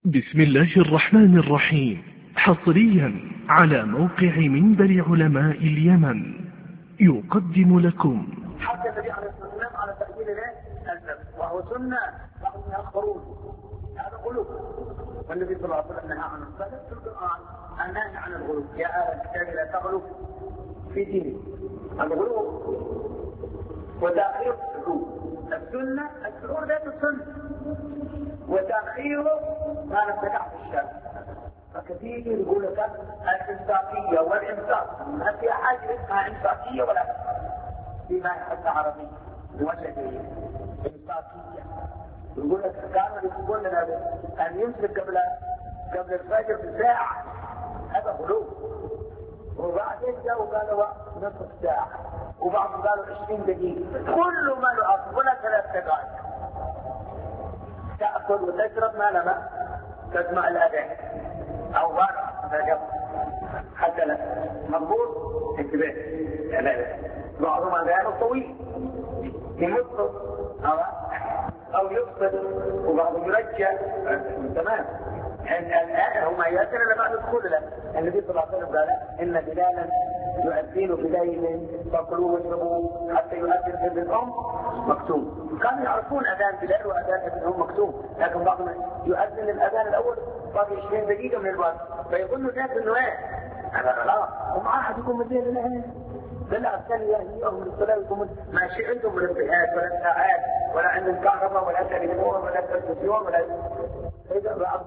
بسم الله الرحمن الرحيم. حصريا على موقع منبر علماء اليمن يقدم لكم حتى النبي عليه الصلاه والسلام على تأجيل الذبح وهو سنه بعضهم يأخرون هذا غلو. والنبي صلى الله عليه وسلم نهى عن الصلاه في القران النهي عن الغلو. يا اهل الكتاب لا تغلو في دينه. الغلو وتأخير السنه الشعور ذات السنه وتأخيره ما نفتح في الشرع. فكثير يقول لك الإمساكية والإمساك ما في حاجة اسمها إمساكية ولا فيما حتى عربي ولا إمساكية. يقول لك كانوا يقول لنا أن يمسك قبل الفجر بساعة، هذا غلو. وبعدين جاءوا قالوا نصف ساعة، وبعضهم قالوا 20 دقيقة. كل ما يعرف ولا 3 دقائق. تأكل وتشرب ما لما تسمع الأذان أو بارع حتى لا مضبوط انتباه. بعضهم أذانه طويل يمط أو يفقد وبعضهم يرجع. تمام. الآن هما يأتنا لما ندخل له. النبي صلى الله عليه وسلم قال إن بلالا يؤذن بليل فكلوا واشربوا حتى يؤذن ابن الأم مكتوم. كانوا يعرفون أذان بلال وأذان ابن الأم مكتوم، لكن بعضهم يؤذن الأذان الأول باقي 20 دقيقة من الوقت فيظن الناس إنه إيه؟ هم أحد يكون مدين الآن بلا الثاني يهديهم للصلاة يكون ماشي عندهم منبهات ولا ساعات ولا عندهم كهرباء ولا تليفون ولا تلفزيون ولا إذا بعض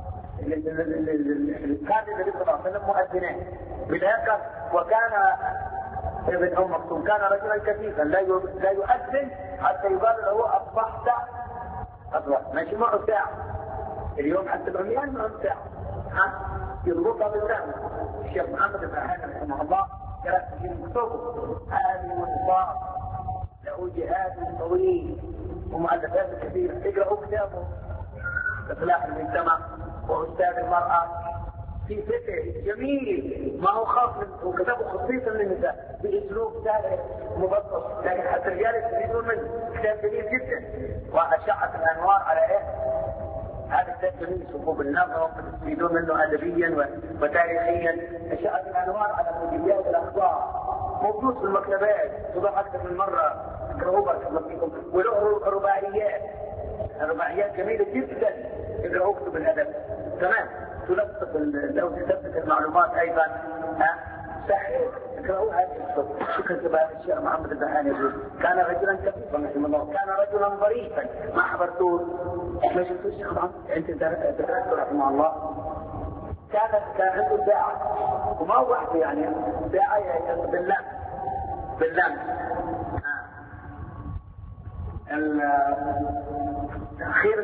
كان النبي صلى الله عليه وسلم مؤذنين بذلك. وكان ابن أم مكتوم كان رجلا كثيفا لا يؤذن حتى يقال له أصبحت أصبحت ماشي معه ساعة. اليوم حتى العميان معه ساعة يضبطها بالساعة. الشيخ محمد بن حسن رحمه الله قال في المكتوب هذه والنصاب له جهاد طويل ومؤلفات كثيرة. اقرأوا كتابه إصلاح المجتمع وأستاذ المرأة في فكر جميل ما هو خاص وكتابه خصيصا للنساء باسلوب سهل مبسط، لكن حتى الرجال يستفيدون منه. كتاب جميل جدا. واشعه الانوار على ايه؟ هذا كتاب جميل صفوف النظر يستفيدون منه ادبيا وتاريخيا. اشعه الانوار على موجودات الاخبار موجود في المكتبات تضع اكثر من مره. اقرأوه بارك الله فيكم. وله رباعيات جميله جدا. اقرأوه كتب الادب. تمام. تلصق لو تثبت المعلومات ايضا سهل. اقرأوا هذه الكتب. شكرا كبار الشيخ محمد البهاني يقول كان رجلا كفيفا رحمه الله، كان رجلا ظريفا. ما حضرتوه؟ ما شفتوا الشيخ محمد؟ انت درسته رحمه الله. كان عنده ساعه وما هو واحده يعني ساعه باللام أخير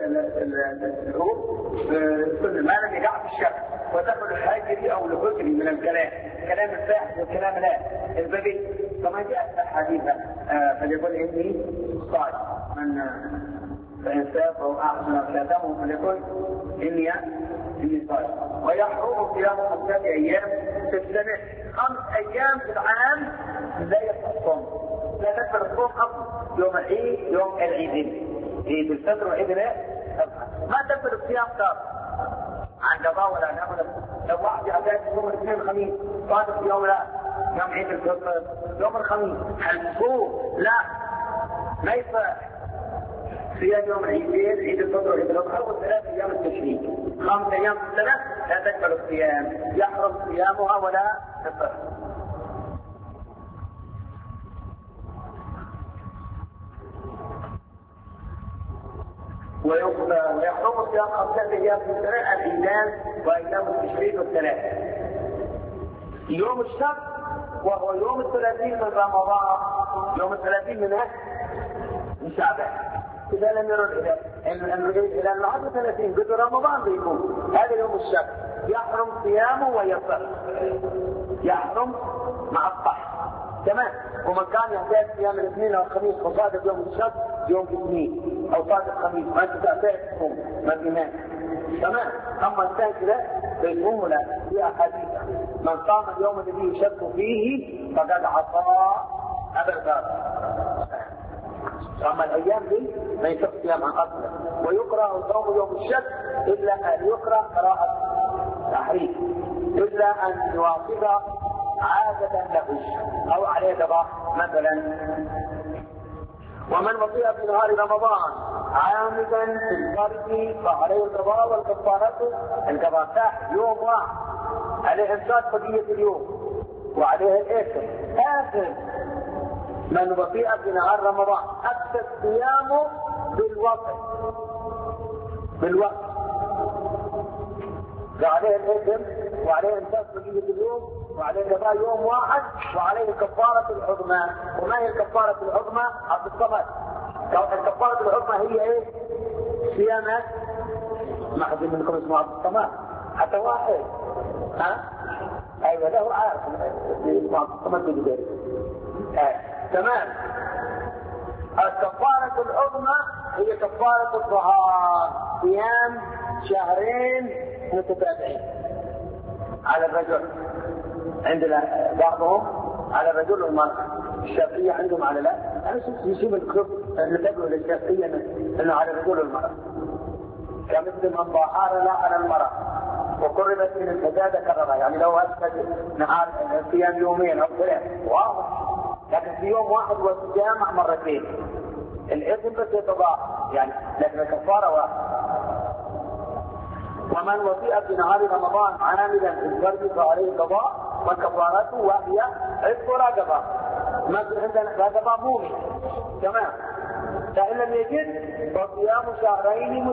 السنة ما لم يقع في الشك ودخل الحاجري أو الهجري من كلام الفاحش والكلام البذيء. كما جاء الحديث فليقول إني صائم من فإن ساف أو أحسن كلامه فليقول إني صائم. ويحرم صيام 5 أيام في السنة. 5 أيام في العام لا يصح الصوم. لا تكبر الصوم أصلا يوم العيد يوم العيدين عيد الفطر وعيد ما تكبر الصيام صار عن قضاء ولا نعمل. لو واحد يعتاد يوم الاثنين الخميس صادق يوم عيد الفطر يوم الخميس هالصوم لا ما يصح. صيام يوم العيدين عيد الفطر وعيد الأضحى و3 أيام التشريق. 5 أيام في السنة لا تكبر الصيام. يحرم صيامها ولا تفطر. ويحرم صيام 5 أيام في السنة العيدان وأيام التشريق والثلاث. يوم الشك وهو يوم 30 من رمضان، يوم 30 من شعبان. إذا لم يروا إلى العشر 30 بدون رمضان بيكون هذا يوم الشك يحرم صيامه ويفطر. يحرم مع الطحن. تمام. ومن كان يحتاج صيام الاثنين او الخميس وصادق يوم الشك يوم الاثنين او صادق خميس ما انت تعتقد ما في مانع. تمام. اما الثاني كده فيصوم لا في احاديث من صام اليوم الذي يشك فيه فقد عصى ابدا. اما الايام دي ما يشك صيام عن اصله. ويكره صوم يوم الشك إلا أن يقرأ قراءة تحريف، إلا أن يواصل عادة له أو عليه قضاء مثلا. ومن وطئ في نهار رمضان عامدا في الفرد فعليه القضاء والكفارة. القضاء تحت يوم واحد، عليه إمساك بقية اليوم وعليه الإثم. آخر من وطئ في نهار رمضان أكثر صيامه بالوقت فعليه الإثم وعليه إمساك بقية اليوم وعليه قضاء يوم واحد وعليه كفارة العظمى. وما هي الكفارة العظمى؟ عبد الصمد. الكفارة العظمى هي ايه؟ صيامات. ما حد منكم اسمه عبد الصمد حتى واحد؟ ايوه له عارف اسمه عبد الصمد بجديد. تمام. الكفارة العظمى هي كفارة الطهار، صيام شهرين متتابعين على الرجل. عندنا بعضهم على الرجل والمرأة. الشافعية عندهم على لا. أنا يجيب الكتب اللي تدعو للشافعية إنه على الرجل والمرأة. كمثل من ضحار لا على المرأة وقربت من الفساد كررها. يعني لو أسفد نهار صيام يومين أو ثلاث واضح، لكن في يوم واحد والجامع مرتين الإثم بس يتضاعف يعني، لكن الكفارة واحد. ومن وطئ في نهار رمضان عامدا في الفرد فعليه قضاء وكفارته وهي عتق رقبة. ما في عندنا رقبة مؤمن. تمام. فإن لم يجد فصيام شهرين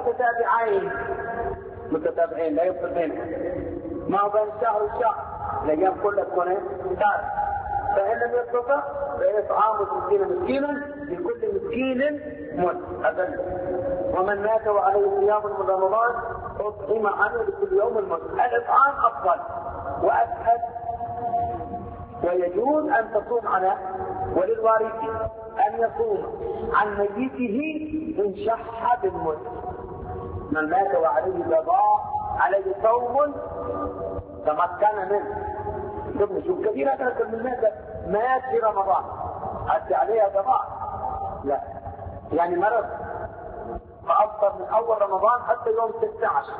متتابعين لا يفصل بينهم، ما بين الشهر والشهر الأيام كلها تكون شهر. فإن لم يستطع فإطعام 60 مسكينا لكل مسكين مد. ومن مات وعليه صيام من رمضان أطعم عنه لكل يوم المد. الإطعام أفضل وأسهل ويجوز أن تصوم عنه، وللوارث أن يصوم عن ميته إن شح بالمد. من مات وعليه قضاء عليه صوم تمكن منه. ثم شوف كثيرا من الناس مات في رمضان حتى عليها قضاء، لا يعني مرض فأفطر من أول رمضان حتى يوم 16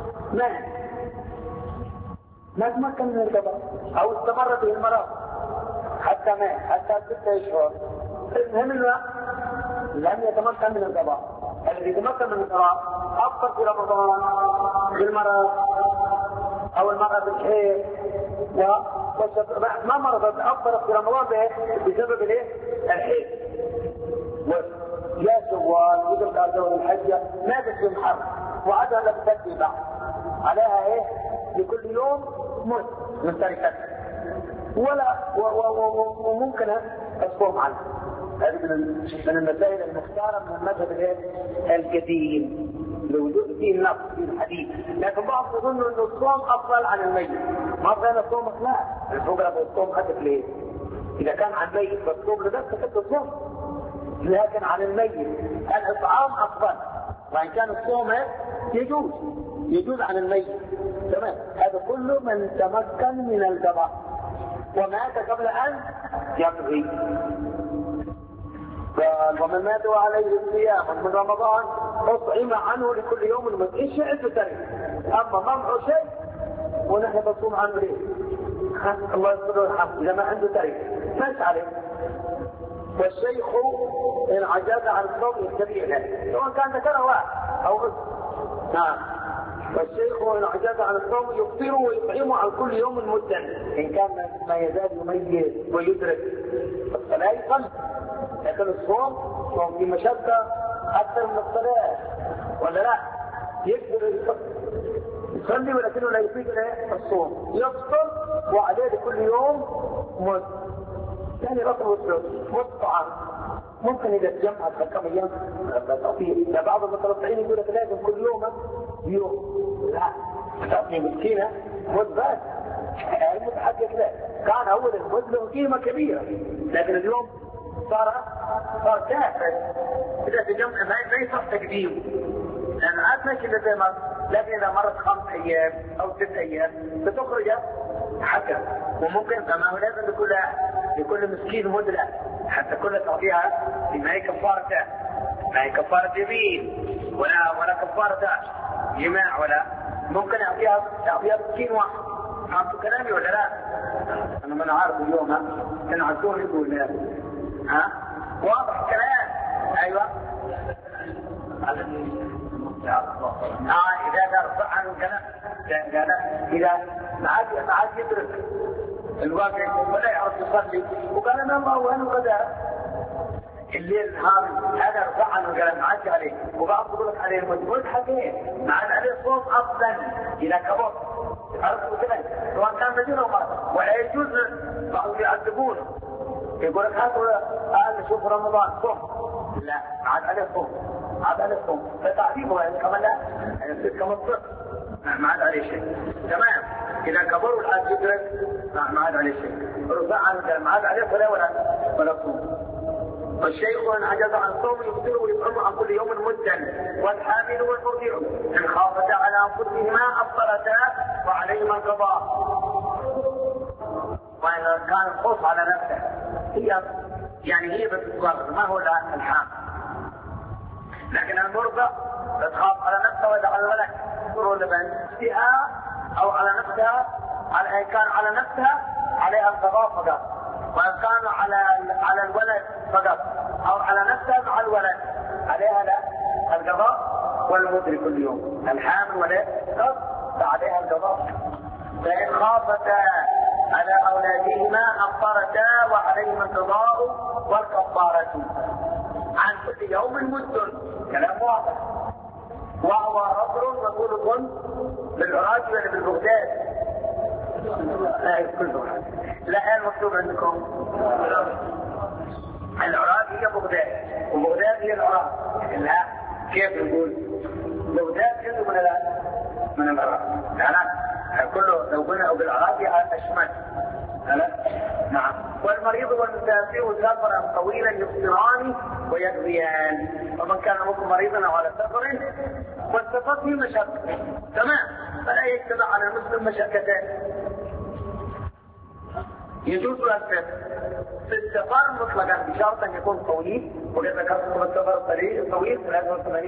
ما تمكن من القضاء أو استمر به المرض حتى مات حتى 6 أشهر. المهم لم يتمكن من القضاء. الذي يتمكن من القضاء أفطر في رمضان بالمرض أو المرأة بالحيض ما مرضت أفطر في رمضان بسبب الحيض. يا سوال يدرك على دور الحجة ما تسلم حرب وعدها لم تأتي بعد عليها لكل يوم مد من تركتها وممكن تصوم عنها. هذه من المسائل المختارة من المذهب القديم لوجود فيه النص في الحديث. لكن بعض يظن أن الصوم أفضل عن الميت. ما بين الصوم لا الفقراء بالصوم حدث ليه؟ إذا كان عن ميت فالصوم لنفسه حتى الصوم، لكن عن الميت الإطعام أفضل. وإن كان الصوم يجوز عن الميت. تمام. هذا كله من تمكن من القضاء ومات قبل أن يقضي. ومن مات وعليه الصيام من رمضان أطعم عنه لكل يوم المد. إيش عدة تاريخ؟ أما منع شيء ونحن نصوم عنه ليه؟ الله يسر الحمد. إذا ما عنده تاريخ ماش عليه. والشيخ إن عجز عن الصوم يتبع له سواء كان ذكره أو أنثى. نعم. والشيخ إن عجز عن الصوم يفطر ويطعم عن كل يوم مدا إن كان ما يزال يميز ويدرك الصلاة يصلي. لكن الصوم صوم في مشقة أكثر من الصلاة ولا لا؟ يقدر يصلي ولكنه لا يفيد الصوم. يفطر وعليه لكل يوم مد. يعني رطب والطعام ممكن إذا تجمعت كم أيام لا بعض المتلطعين يقول لك لازم كل يوم لا تعطي مسكينة مد بس. المتحدث لا كان أول المد له قيمة كبيرة، لكن اليوم صار كافر. إذا تجمع ما يصح تقديم لأن عاد ماشي زي ما، لكن إذا مرت 5 أيام أو 6 أيام بتخرج حكم. وممكن فما هو لازم لكل مسكين مدلة حتى كل تعطيها ما هي كفارة، ما هي كفارة يمين ولا كفارة جماع ولا ممكن يعطيها بسكين واحد. عرفتوا كلامي ولا لا؟ انا ما عارف اليوم كان عدوني يقول واضح الكلام. ايوه اذا قال عنه كلام اذا ما عاد يدرك الواقع ولا يعرف يصلي وقال انا الله وانا غدا الليل هذا رفع عنه كلام ما عادش عليه. وبعض يقول لك عليه المجهول حكيم ما عاد عليه صوت اصلا اذا كبر. عرفتوا كده سواء كان مدين او مرض. ولا يجوز بعضهم يعذبونه يقول لك هذا شوف رمضان صوم لا عاد عليه صوم عاد عليه صوم فتعذيبه يعني كمان لا يصير كمان صفر ما عاد عليه شيء. تمام اذا كبر والحاج يدرك ما عاد عليه شيء. رفع عنه ما عاد عليه ولا صوم. والشيخ ان عجز عن صوم يفطر ويطعم عن كل يوم مدا والحامل والمرضع ان خافتا على انفسهما افطرتا وعليهما القضاء. وان كان الخوف على نفسه هي بتتصرف ما هو الحامل. لكن المرضع تخاف على نفسها واذا على الولد تضر لبنتها او على نفسها ان كان على نفسها عليها القضاء فقط. وإن كان على الولد فقط أو على نفسها مع الولد عليها لا القضاء والمدري كل يوم. الحامل ولد عليها القضاء. فإن خافتا على أولادهما أفطرتا وعليهما القضاء والكفارة عن كل يوم مد. كلام واضح. وهو رجل مقول بالعراج ولا بالبغداد؟ لا المكتوب عندكم العراق هي بغداد وبغداد هي العراق. لا كيف نقول بغداد جزء من العراق؟ لا كله لو قلنا بالعراق اشمل. لا نعم. والمريض والمسافر سفرا طويلا يفطران ويقضيان. ومن كان منكم مريضا او على سفر والسفر فيه مشقه تمام فلا يجتمع على المسلم مشقتين. يجوز السفر في السفر مطلقا بشرط ان يكون طويل. وقد ذكرتكم السفر الطويل 83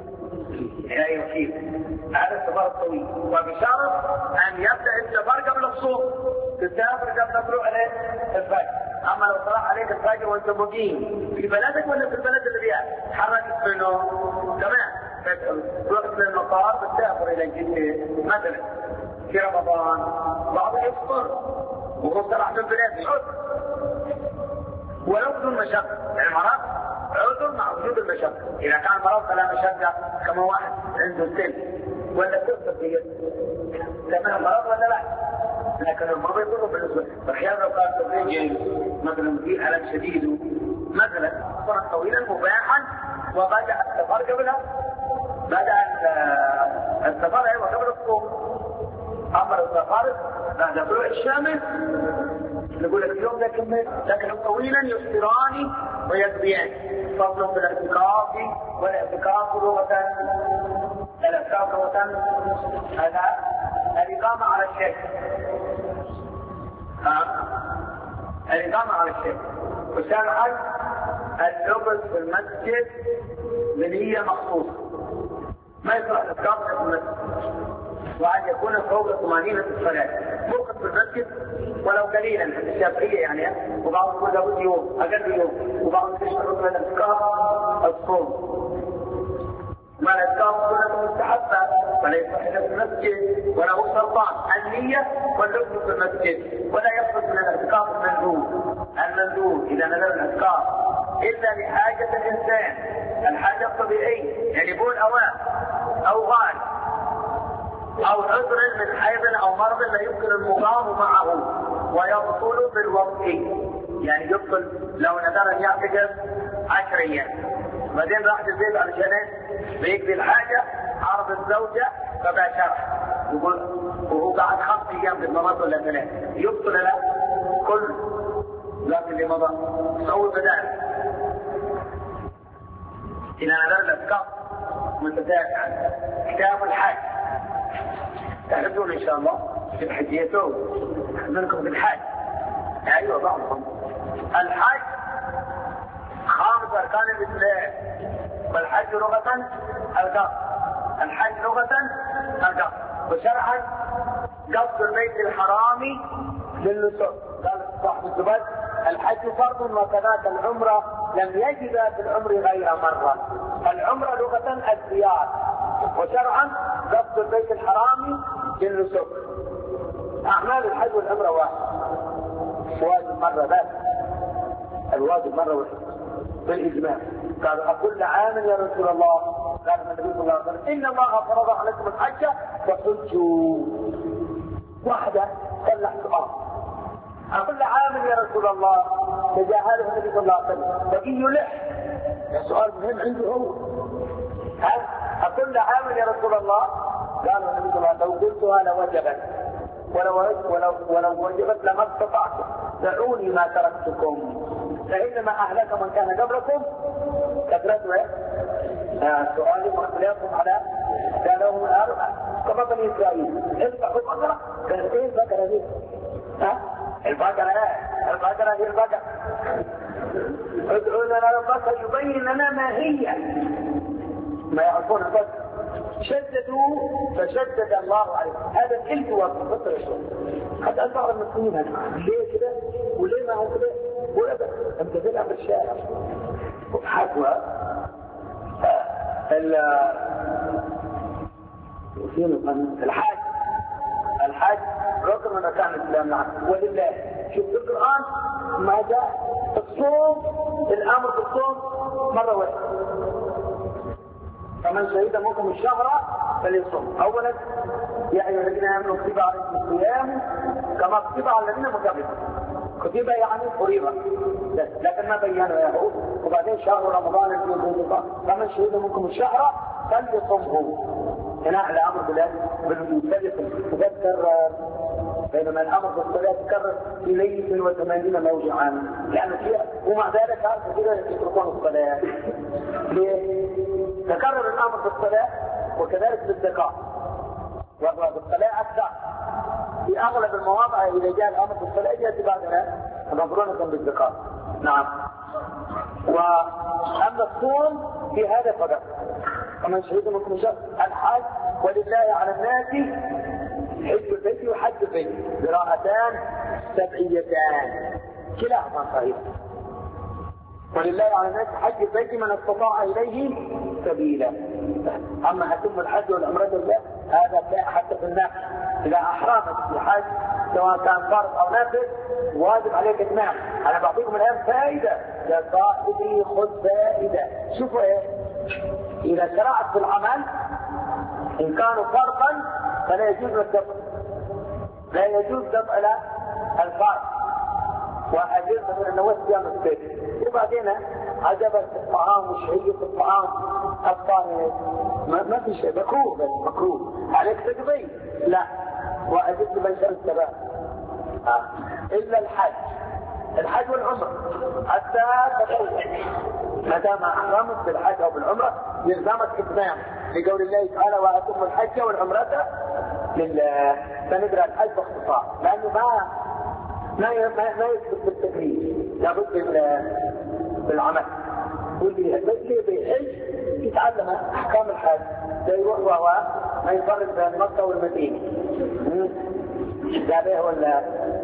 يكفي هذا السفر الطويل. وبشرط ان يبدا السفر قبل الصبح. تسافر قبل طلوع عليه الفجر. اما لو طلع عليك الفجر وانت مقيم في بلدك ولا في البلد اللي فيها تحركت منه تمام رحت للمطار بتسافر الى جده مثلا في رمضان بعض يفطر وهو طلع من بلاد عذر ولو بدون مشقه. المرض عذر مع وجود المشقه. اذا كان مرض فلا مشقه كما واحد عنده سن ولا تفطر في تمام مرض ولا لا. لكن المرض يضر بالنسبه فاحيانا لو كان تفريج مثلا في الم شديد مثلا سفرا طويلا مباحا وبدا السفر قبلها بدا السفر قبل الصوم. اما السفر بعد طلوع الشمس نقول لك اليوم ده كمل. لكن طويلا يفطران ويقضيان. فضل بالاعتكاف والاعتكاف لغه الاعتكاف لغه هذا الاقامه على الشيء. الاقامه على الشيء. وشرعا اللبس في المسجد بنيه مخصوصه. ما يصلح الاعتكاف في المسجد وأن يكون فوق طمأنينة الصلاة. موقف في المسجد ولو قليلا الشافعية يعني. وبعضهم يقول لابد يوم أقل يوم. وبعضهم يشترط من الأذكار الصوم. ما الأذكار سنة مستحبة ولا يصح في المسجد وله سلطان النية واللبس في المسجد. ولا يخرج من الأذكار المندوب إذا نزل الأذكار إلا لحاجة الإنسان الحاجة الطبيعية يعني بول أوان أو غال أو عذر من حيض أو مرض لا يمكن المقام معه ويبطل بالوقت. يعني يبطل لو نذر أن يعتكف 10 أيام بعدين راح البيت علشان بيقضي الحاجة عرض الزوجة فباشرها يقول وهو بعد 5 أيام بالمرض ولا 3 يبطل له كل ذات اللي مضى صور بدال. إذا نذر الأذكار متدافع كتاب الحاج تعرفون ان شاء الله في الحجيته منكم بالحاج. ايوه بعضهم الحج 5 اركان الاسلام والحج لغه القصد الحج لغة القصد، وشرعا قصد البيت الحرام للنسك. قال صاحب الزبد الحج فرض وكذاك العمرة لم يجد في العمر غير مرة. العمرة لغة الزيارة، وشرعا قصد البيت الحرام للنسك. أعمال الحج والعمرة واحد، واجب مرة بس، الواجب مرة واحدة بالإجماع. قال أكل عام يا رسول الله؟ قال النبي صلى الله عليه وسلم إن الله فرض عليكم الحج فحجوا. واحدة صلح سؤال أكل عام يا رسول الله؟ تجاهله النبي صلى الله عليه وسلم وإن يلح، السؤال مهم عنده هو، هل أكل عام يا رسول الله؟ قال النبي صلى الله عليه وسلم لو قلتها لوجبت ولو وجبت لما استطعتم، دعوني ما تركتكم، فإنما أهلك من كان قبلكم كثرته سؤالي واختلافهم على قالوا كما بني إسرائيل اذبحوا البقرة، كانت إيه البقرة دي؟ البقرة هي البقرة، ادعوا لنا البقرة يبين لنا ما هي، ما يعرفون البقرة. شددوا فشدد الله عليه. هذا الإلف والفطر الشيء حتى بعض المسلمين هذا ليه كده وليه ما هو كده ولا بس انت تلعب بالشارع حتى الحاج ركن من اركان الاسلام. ولله شوف في القران ماذا الصوم، الامر بالصوم مره واحده. فمن شهد منكم الشهر فليصوم. اولا يا ايها الذين امنوا كتب عليكم الصيام كما كتب على الذين من قبلكم. كتب يعني فريضه لكن ما بينوا يا وبعدين شهر رمضان الذي ينزل. فمن شهد منكم الشهر فليصومه. هنا الامر بالوجوب تذكر، بينما الامر بالصلاه تكرر في 180 موضعا لان فيها، ومع ذلك هذا كده يتركون الصلاه. ليه؟ تكرر الامر بالصلاه وكذلك بالزكاه، وبالصلاه اكثر في اغلب المواضع. اذا جاء الامر بالصلاه ياتي بعدها مقرونه بالزكاه. نعم. واما الصوم في هذا فقط. ومن شهد منكم الشهر الحج ولله على الناس حج البيت وحج البيت قراءتان سبعيتان كلاهما صحيح. ولله على الناس حج البيت من استطاع اليه سبيلا. اما اتم الحج والعمره لله هذا حتى في النفس اذا احرمت الحج سواء كان فرض او نافل واجب عليك اتمام. انا بعطيكم الان فائده يا صاحبي، خذ فائده. شوفوا ايه؟ اذا شرعت في العمل ان كانوا فرضا فلا يجوز الدفع، لا يجوز دفع الفرض. واجوز مثلا نوت صيام البيت وبعدين عجبت الطعام وشهية الطعام الطاهر ما في شيء مكروه، بس مكروه عليك تقضي لا. واجوز لمن شاء السبب الا الحج والعمره حتى تقول ما دام احرمت بالحج او بالعمره يلزمك اتمام لقول الله تعالى واتم الحج والعمره لله. فنقرا الحج باختصار لانه ما يثبت بالتكليف، لابد بالعمل. واللي بيحج يتعلم احكام الحج، لا يروح وهو ما يفرق بين مكه والمدينه. قال ايه ولا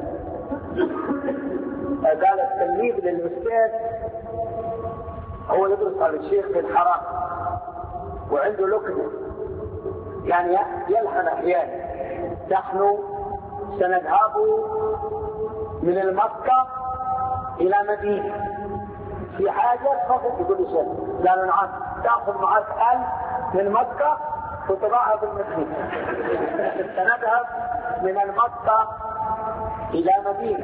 قال التلميذ للاستاذ هو يدرس على الشيخ في الحرام وعنده لكنه يعني يلحن احيانا. نحن سنذهب من المكة الى مدينة في حاجة فقط يقول شيء. قالوا نعم تأخذ معك 1000 من مكة وتضعها في المدينة. سنذهب من المكة الى مدينة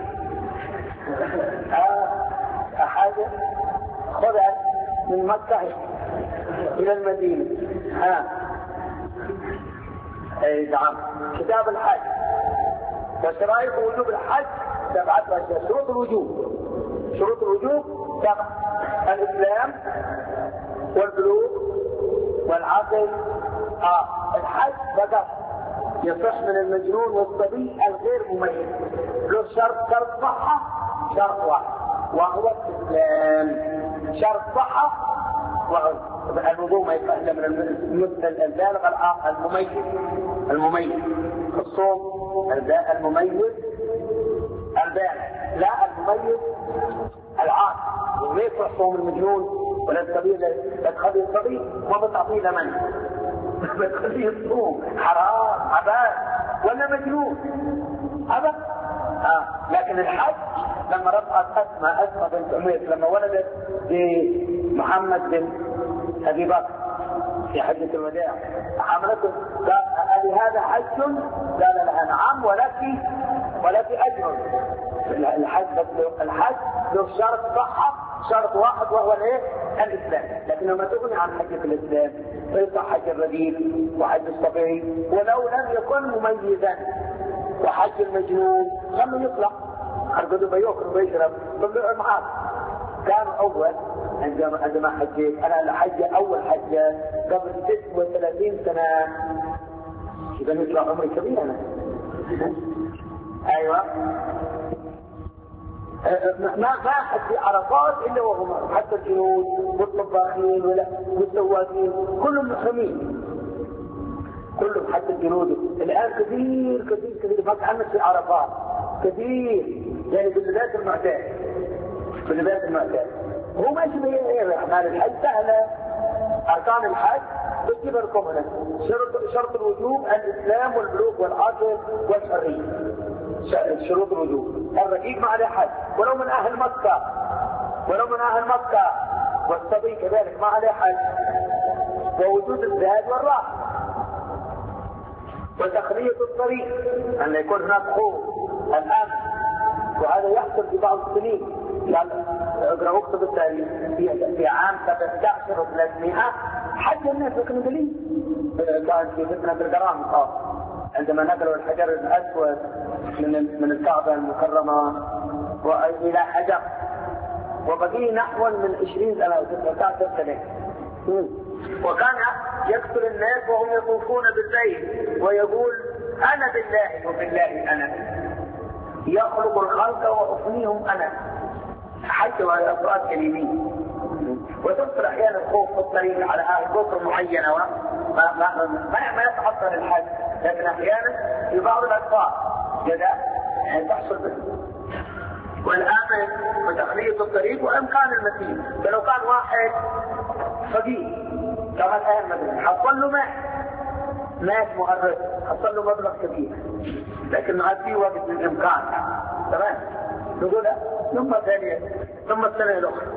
حاجة خذها من مكة الى المدينة. نعم. كتاب الحج وشرائط وجوب الحج 7 أشياء. شروط الوجوب 7: الإسلام والبلوغ والعقل. الحج فقط يصح من المجنون والصبي الغير مميز. له شرط صحة، شرط واحد وهو الإسلام. شرط صحة الوضوء ما يفعل من البالغ المميز. الصوم المميز البالغ، لا المميز العاقل. وليس صوم المجنون ولا الصغير، لا تخليه الصغير ما بتعطيه لمن بتخليه الصوم حرام عباد ولا مجنون أبدا. لكن الحج لما رفعت أسماء بنت عميس لما ولدت بمحمد بن أبي بكر في حجة الوداع حملته قال هذا حج؟ قال لها نعم ولك أجر. الحج له شرط صحة، شرط واحد وهو الإسلام. لكن لما تغني عن حجة الإسلام فيصح حج الرديف وحج الصبي ولو لم يكن مميزا، وحج المجنون لما يطلق أرقده بيأكل ويشرب طلع معاه. كان أول عندما حجيت أنا حجة أول حجة قبل 36 سنة، إذا يطلع عمري كبير أنا. أيوة ما حد في عرفات إلا وهم، حتى الجنود والطباخين والسواقين كلهم محرمين، كلهم حتى الجنود الآن كثير ما تعمل في عرفات كثير، يعني باللباس المعتاد هو ماشي بأعمال الحج سهلة. أركان الحج بتجيب لكم هنا شرط الوجوب الإسلام والبلوغ والعقل والحرية، شروط الوجوب. الرقيق ما عليه حج ولو من أهل مكة، والصبي كذلك ما عليه حج، ووجود الزاد والراحة، وتخلية الطريق أن يكون هناك خوف الآن. وهذا يحصل في بعض السنين. اقرأ اكتب التاريخ في عام 17 حج الناس كانوا قليل. كان في فتنة الجرام عندما نقلوا الحجر الأسود من الكعبة المكرمة وإلى حجر، وبقي نحو من 20 سنة أو 19 سنة. وكان يقتل الناس وهم يطوفون بالبيت ويقول أنا بالله وبالله أنا يخلق الخلق وأفنيهم أنا، حتى وعلى أفراد كلمين. وتذكر أحيانا الخوف في الطريق على أهل كفر معينة ما يتعطل الحج، لكن أحيانا في بعض الأطفال جدا تحصل به. والآمن وتخلية الطريق وإمكان المسير. فلو كان واحد فقير كما الآن مثلا حصل له مات مؤرد، حصل له مبلغ كبير، لكن ما في وقت للإمكان تمام نقول ثم ثانية ثم السنة الأخرى.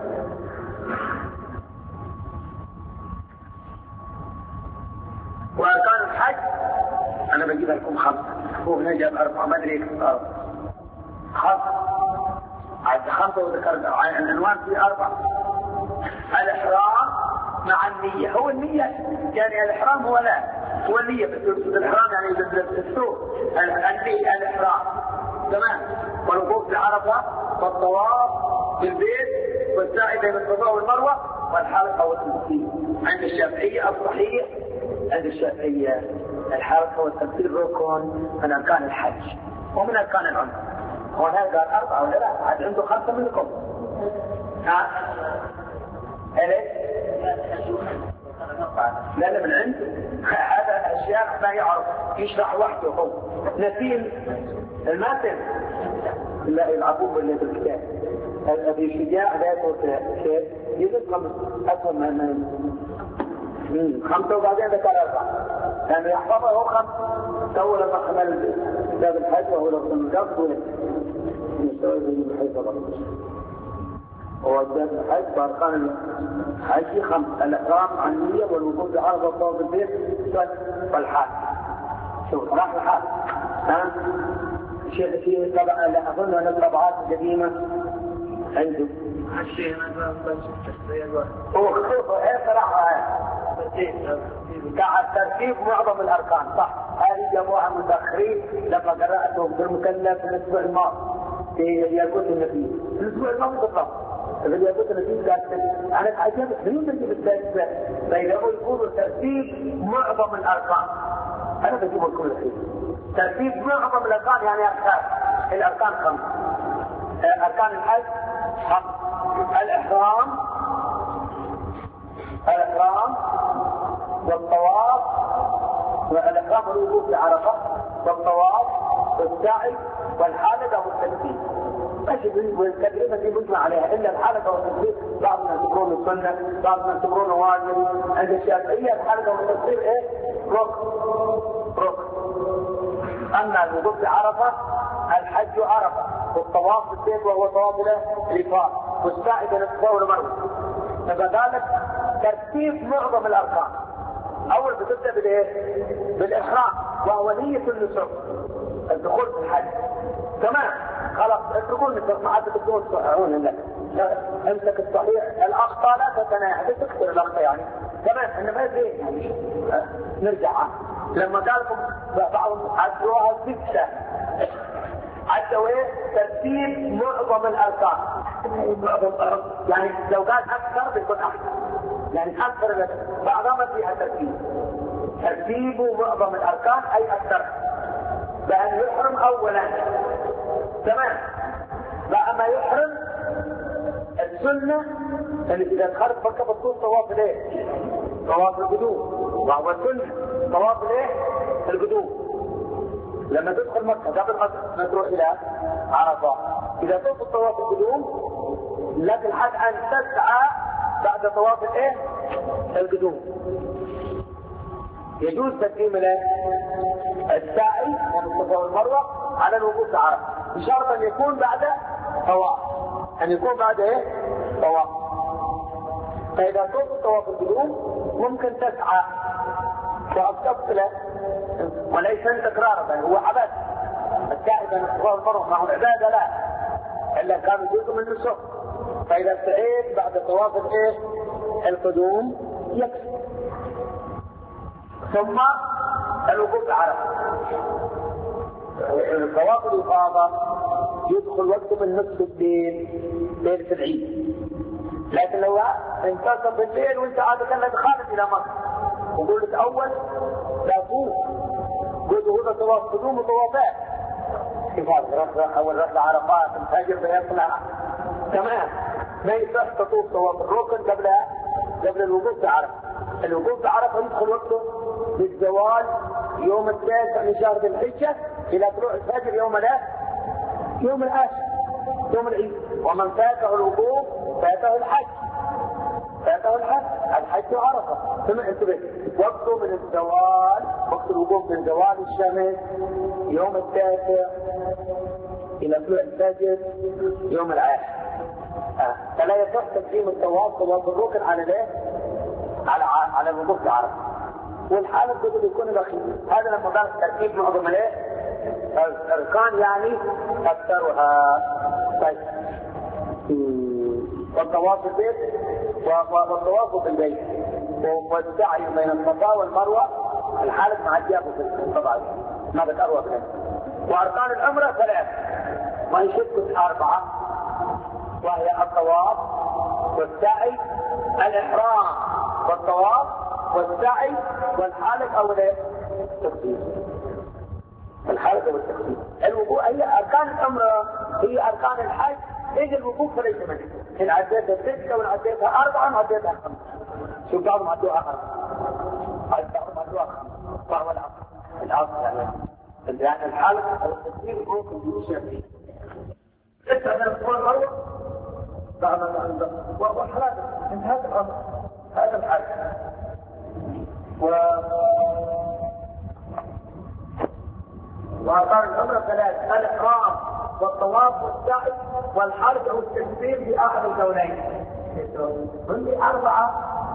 وأركان الحج أنا بجيب لكم 5، هو نجاب 4 ما أدري 5 وذكر العنوان في 4. الإحرام مع النية، هو النية يعني الإحرام هو النية، بس الإحرام يعني بالسوق النية الإحرام تمام، والوقوف بعرفة والطواف بالبيت والسعي بين الصفا والمروة والحلقة والتمثيل. عند الشافعية الصحيح، عند الشافعية الحلقة والتمثيل ركن من أركان الحج ومن أركان العمرة. هنا قال 4 ولا لا؟ عاد عنده 5 منكم. لا من عنده هذا الشيخ ما يعرف يشرح وحده هو نسيم الماتن لا يلعبون بالله بالكتاب. أبي شجاع لا يتوقع شيء يذكر أكثر من 5 وبعدين ذكر 4 لأنه يحفظه هو 5. سوى لما حمل كتاب الحج وهو لفظ المجرد ويستوعب بحيث الله. هو كتاب الحج بأركان الحج 5: الإحرام عن النية والوقوف بعرفة والطواف بالبيت والحاج. شوف راح الحاج شيء طبعا لا أظن أن الطبعات القديمة عنده الشيء هو خطوة صراحة ترتيب معظم الأركان صح. هذه جابوها متأخرين لما قرأتهم بالمكلف في الأسبوع الماضي في ياقوت النبي في الأسبوع الماضي بالضبط. في ياقوت النبي قالت أنا تعجبت من تجيب الثالثة بينما يقولوا ترتيب معظم الأركان. أنا بجيب لكم الحين ترتيب معظم الأركان يعني الأركان 5. أركان الحج 5: الإحرام الإحرام والطواف، والإحرام والوقوف بعرفة والطواف والسعي والحلقة والتكبير. ماشي، والتكبير في مجمع عليها إلا الحلقة والتكبير بعض الناس يقولون سنة، بعض الناس يقولون واجب. عند الشافعية الحلقة والتكبير إيه؟ ركن. أما الوقوف بعرفة الحج عرفة، والطواف بالبيت وهو طواف الإفاضة، والسعي بين الصفا والمروة. فذلك ترتيب معظم الأركان. أول بتبدأ بالإحرام وهو نية النسك، الدخول في الحج. تمام، خلاص اتركوا النسك ما عاد تبدون تصححون هناك. امسك الصحيح، الأخطاء لا تتناهى، تكثر الأخطاء يعني. تمام، إنما زين يعني. نرجع لما قالكم بعضهم عدوها 6 عدوا ترتيب معظم الأركان. يعني لو قال أكثر بيكون أحسن، يعني أكثر بعضها فيها ترتيب معظم الأركان أي أكثر. بأن يحرم أولا، تمام. بعد ما يحرم السنة اللي إذا دخلت مكة بتكون طواف الايه؟ طواف القدوم، وهو السنة طواف الايه؟ القدوم. لما تدخل مكة قبل ما تروح إلى عرفة، إذا تدخل طواف القدوم لك الحق أن تسعى بعد طواف الايه؟ القدوم. يجوز تقديم السعي من الصفا والمروة على الوقوف بعرفة، بشرط أن يكون بعد طواف، أن يكون بعد ايه؟ طواف. فإذا تدخل طواف القدوم ممكن تسعى وأبتبت وليس تكرارا، بل هو عبادة. السعي بين الصفا والمروة ما هو عبادة، لا، إلا كان جزء من النسك. فإذا سعيت بعد طواف الايه؟ القدوم يكفي. ثم الوقوف بعرفة. طواف الإفاضة يدخل وقته من نصف الليل، ليلة العيد. لكن لو انتصف بالليل وانت عادة دخلت إلى مكة وقلت أول لا فوق، قلت هذا طواف قدوم وطوافات إفاضة، أول رحلة عرفات الفجر بيطلع، تمام. ما يصح تطوف طواف الركن قبل الوقوف بعرفة. الوقوف بعرفة يدخل وقته بالزوال يوم 9 من شهر ذي الحجة إلى طلوع الفجر يوم العاشر، يوم العيد. ومن فاته الوقوف فاته الحج. الحج عرفة. ثم انتبه، وقته من الزوال، وقت الوقوف من زوال الشمس يوم 9 إلى طلوع الفجر يوم العاشر. فلا يصح تقديم طواف الركن على الوقوف بعرفة. والحالة بدل يكون الأخير. هذا لما قال ترتيب معظم الأركان يعني أكثرها. طيب، والطواف البيت والطواف في البيت والسعي بين الصفا والمروة، الحالة مع الجابة طبعا ما بتأروى بها. وأركان العمرة 3 ما يشد 4، وهي الطواف والسعي، الإحرام والطواف والسعي والحلق أو التكبير. الحلق والتكبير. الوقوف هي أركان العمرة، هي أركان الحج. يجي الوقوف فليس منه. إن عديتها 6 وإن عديتها 4 وإن عديتها 5. شوف بعضهم عدوها 5، بعضهم عدوها 5، فهو الأصل يعني الحلق أو التكبير ممكن يشير فيه. 6 من الصفا والمروة بعد والحلق انتهت الأمر. هذا الحج. وأركان العمرة 3: الإحرام والطواف والسعي والحلق أو التكبير في أحد الكونين. عندي 4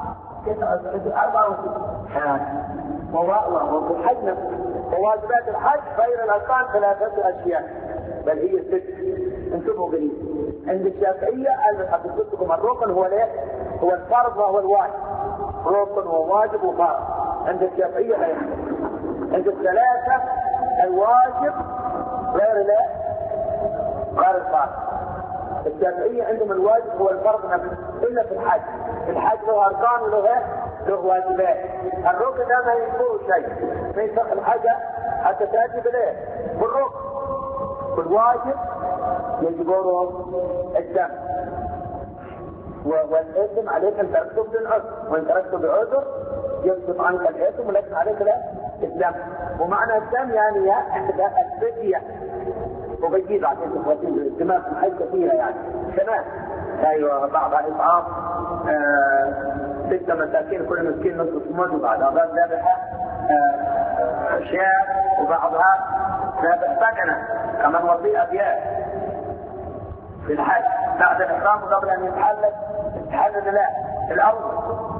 وحج نفسه. وواجبات الحج غير الأركان 3 أشياء، بل هي 6. انتبهوا قليل. عند الشافعية حدثتكم الركن هو الفرض وهو الواجب. ركن وواجب وفرض. عند الشافعية غير. عند الثلاثة الواجب غير الفرض. الشافعية عندهم الواجب هو الفرض نفسه، إلا في الحج. الحج له أركان وله واجبات. الركن ده ما ينفره شيء، ما ينفق الحاجة حتى تأتي بالركن. والواجب يجبره الدم. والإثم عليك أن تركته بالعذر، وإن تركته بعذر يسقط عنك الإثم وليس عليك الدم. ومعنى الدم يعني الفدية، وبيجيب عشان تفوتين الدماء في حاجة كثيرة يعني كمان. أيوة بعضها إطعام 6 مساكين كل مسكين نصف سمود، وبعضها ذبح شاة، وبعضها ذبح بدنة كما وصي أبيات في الحج بعد الإحرام قبل أن يتحلل لا الأول.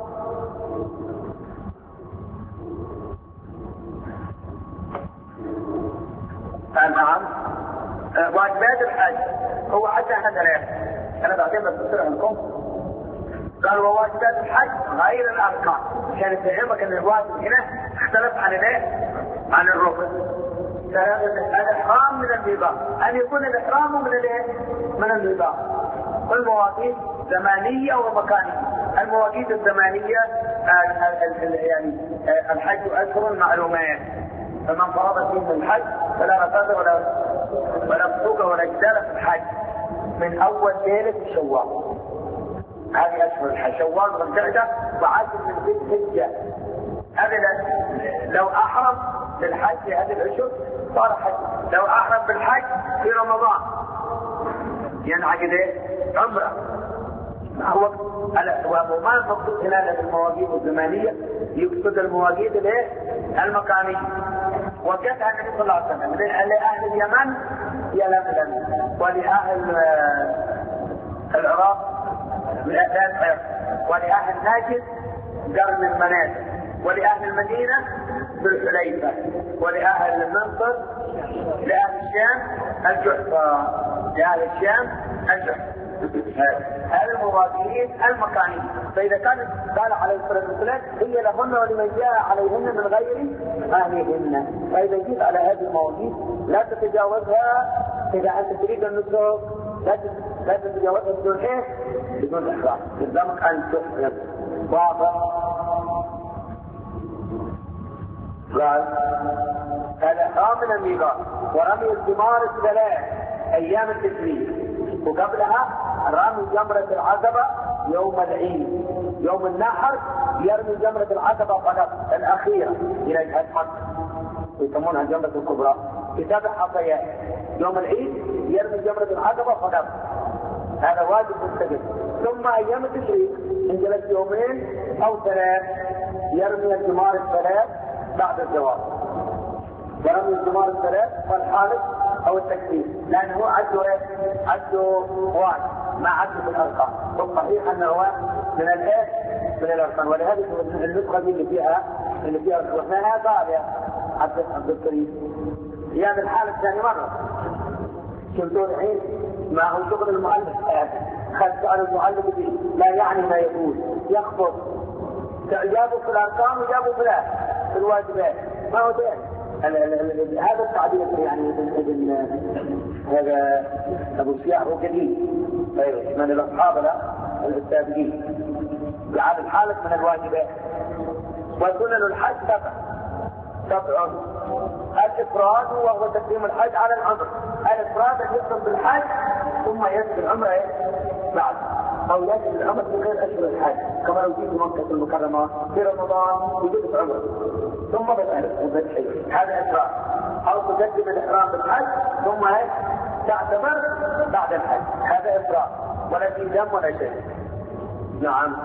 نعم. واجبات الحج هو حتى احنا 3 انا بعدين بفسرها لكم. قال وواجبات الحج غير الاركان، عشان يفهمك ان الواجب هنا اختلف عن الايه؟ عن الركن. الاحرام من الميقات، ان يكون الاحرام من الايه؟ من الميقات. والمواقيت زمانيه ومكانيه. المواقيت الزمانيه يعني الحج اشهر معلومات، فمن فرض فيه الحج فلا رفث ولا فسوق ولا جدال في الحج من اول ليله شوال. هذه اشهر الحج، شوال والقعده وعاشر من ذي الحجه. ابدا لو احرم بالحج في هذه الاشهر صار حج. لو احرم بالحج في رمضان ينعقد عمره. هو وما المقصود هنا بالمواقيت الزمانيه؟ يقصد المواقيت المكانيه. وجدها النبي صلى الله عليه وسلم لأهل اليمن يلملم، ولأهل العراق ولأهل نجد قرن المنازل، ولأهل المدينة بالحليفة، ولأهل مصر لأهل الشام الجحفة، لأهل الشام الجحفة. هذه المواقيت المكانية. فإذا كانت قال عليه الصلاة والسلام هي لهن ولمن جاء عليهن من غير أهلهن، فإذا جيت على هذه المواقيت لا تتجاوزها. إذا أنت تريد النسك لا تتجاوزها بدون إيه؟ بدون إحرام. قدامك أن تحرم. واضح؟ قال الإحرام من الميقات ورمي الثمار 3 أيام التشريق، وقبلها رمي جمرة العقبة يوم العيد. يوم النحر يرمي جمرة العقبة فقط الأخيرة إلى جهة مكة، يسمونها الجمرة الكبرى ب7 حصيات. يوم العيد يرمي جمرة العقبة فقط، هذا واجب مستقل. ثم أيام التشريق إن جلس 2 أو 3 يرمي الثمار 3 بعد الزواج. ورمي الثمار 3 والحالق او التكفير، لانه عده واحد ما عده بالارقام. والصحيح انه من الايه؟ من الارقام. ولهذه النسخه اللي فيها واحنا قال يا عبد الكريم ايام الحاله الثانيه مره شفتوا الحين ما هو شغل المؤلف خلف عن المؤلف به لا يعني ما يقول، يخبط جابوا في الارقام وجابوا في الواجبات، ما هو ده هذا التعبير يعني هذا ابو الشياح هو جديد. ايوه من الاصحاب السابقين. جعل الحالة من الواجبات. وسنن الحج 7 الافراد وهو تقديم الحج على العمر. الافراد ان يقدم بالحج ثم ينزل العمره بعد، او ينزل العمر في غير اشهر الحج، كما لو جيت مكه المكرمه في رمضان وجدت عمره ثم بالحج، هذا افراد. او تقدم الاحرام بالحج ثم تعتبر بعد الحج، هذا افراد ولا في دم ولا شيء. نعم.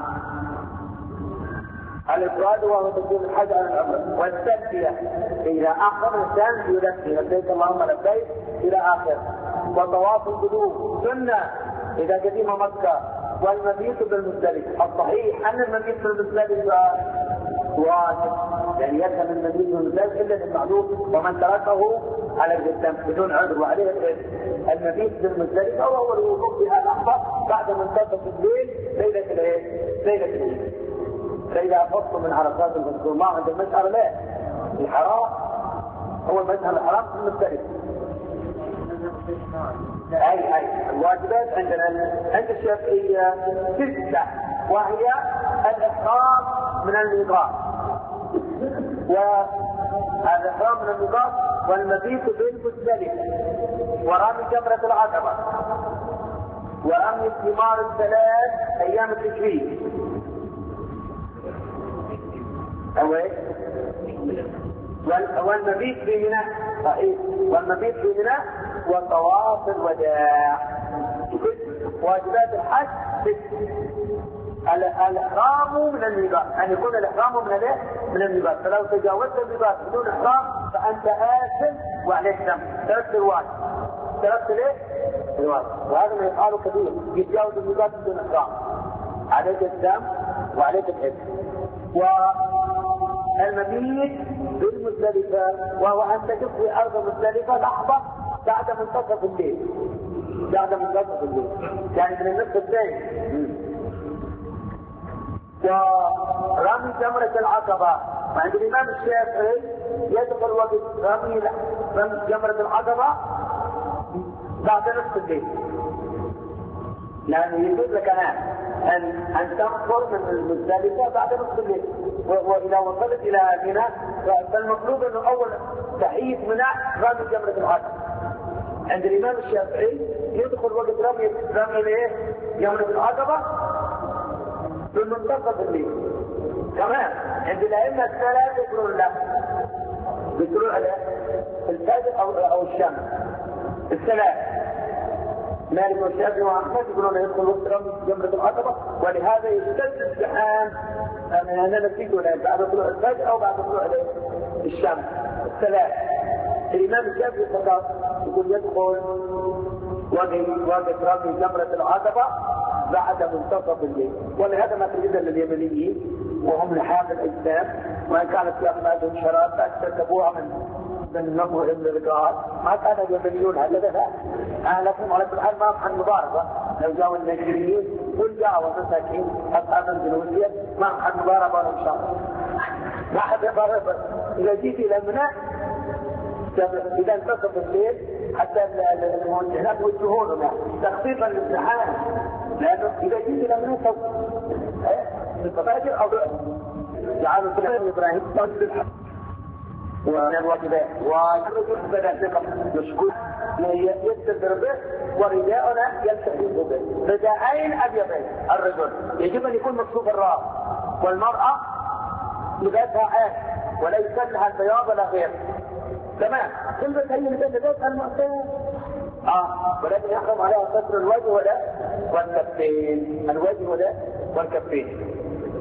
الافراد وهو تقديم الحج على العمره. والتلبيه اذا اخر الانسان يلبي لبيك اللهم لبيك الى اخره. وطواف القدوم سنه اذا قدم مكه. والمبيت بالمزدلفه. الصحيح ان المبيت بالمزدلفه واجب، يعني يفهم المبيت بالمزدلفه الا للمعلوم ومن تركه على الجسم بدون عذر وعليه الاثم. المبيت بالمزدلفه وهو الوقوف بها لحظه بعد منتصف الليل ليله العيد. فإذا أفضت من عرفات الفضل ما عند المشعر لا الحرام هو المشعر الحرام في المختلف. أي الواجبات عندنا عند الشافعية 6 وهي الإحرام من الميقات والإحرام من الميقات والمبيت بالمزدلفة ورمي جمرة العقبة ورمي الثمار الثلاث أيام التشريق. والمبيت في منى صحيح، والمبيت في منى وطواف الوداع. واجبات الحج الإحرام من الميقات، أن يكون الإحرام من الميقات، فلو تجاوزت الميقات بدون إحرام فأنت آثم وعليك دم. تركت الواجب، تركت ليه؟ الواجب، وهذا ما يفعله كثير، يتجاوز الميقات بدون إحرام، عليك الدم وعليك الإثم. والمبيت بالمزدلفة وهو أن تجد في أرض مزدلفة لحظة بعد منتصف الليل، بعد منتصف الليل يعني من النصف الثاني. ورمي جمرة العقبة عند الإمام الشافعي يدخل وقت رمي جمرة العقبة بعد نصف الليل، لأنه يجوز لك أن تنفر من المزدلفة بعد نصف الليل، وإذا وصلت إلى منى فالمطلوب أنه أول تحية منى رمي جمرة العقبة. عند الإمام الشافعي يدخل وقت رمي جمرة العقبة في منتصف الليل. كمان عند الأئمة الثلاثة يقولون لا، يقولون على الفجر أو الشمس الثلاث. مالك والشافعي وأحمد يقولون يدخل وقت رمي جمرة العقبة، ولهذا يشتد الامتحان أنا نسيت ولا بعد طلوع الفجر أو بعد طلوع الشمس الثلاث. الإمام الشافعي فقط يقول يدخل وقت رمي جمرة العقبة بعد منتصف الليل، ولهذا ما تجد لليمنيين وهم لحاق الإسلام، وإن كانت في أخلاقهم شرائط اكتسبوها من نظر ابن الرقاعات، ما كان اليمنيون هكذا، لكن على كل حال ما محل مضاربة. لو جاءوا النيجيريين والجاءوا مساكين أصحاب الجنوبية ما محل مضاربة إن شاء الله، ما حد يضارب. إذا جيت إلى منى إذا انتصف الليل حتى الموجهات والجهود تخفيفا للامتحان، لأنه إذا جيت إلى منى الفجر أو جعلوا في الحين إبراهيم صلى الحج ومن الواجبات والرجل بدأ ثقة يشكل يستدر به ورداءنا يلتحق به رداءين أبيضين. الرجل يجب أن يكون مكشوف الرأس، والمرأة لباسها عين وليس لها البياض ولا غير. تمام. تلبس هي لباسها المعتاد ولكن يحرم عليها ستر الوجه ولا والكفين، الوجه ولا والكفين.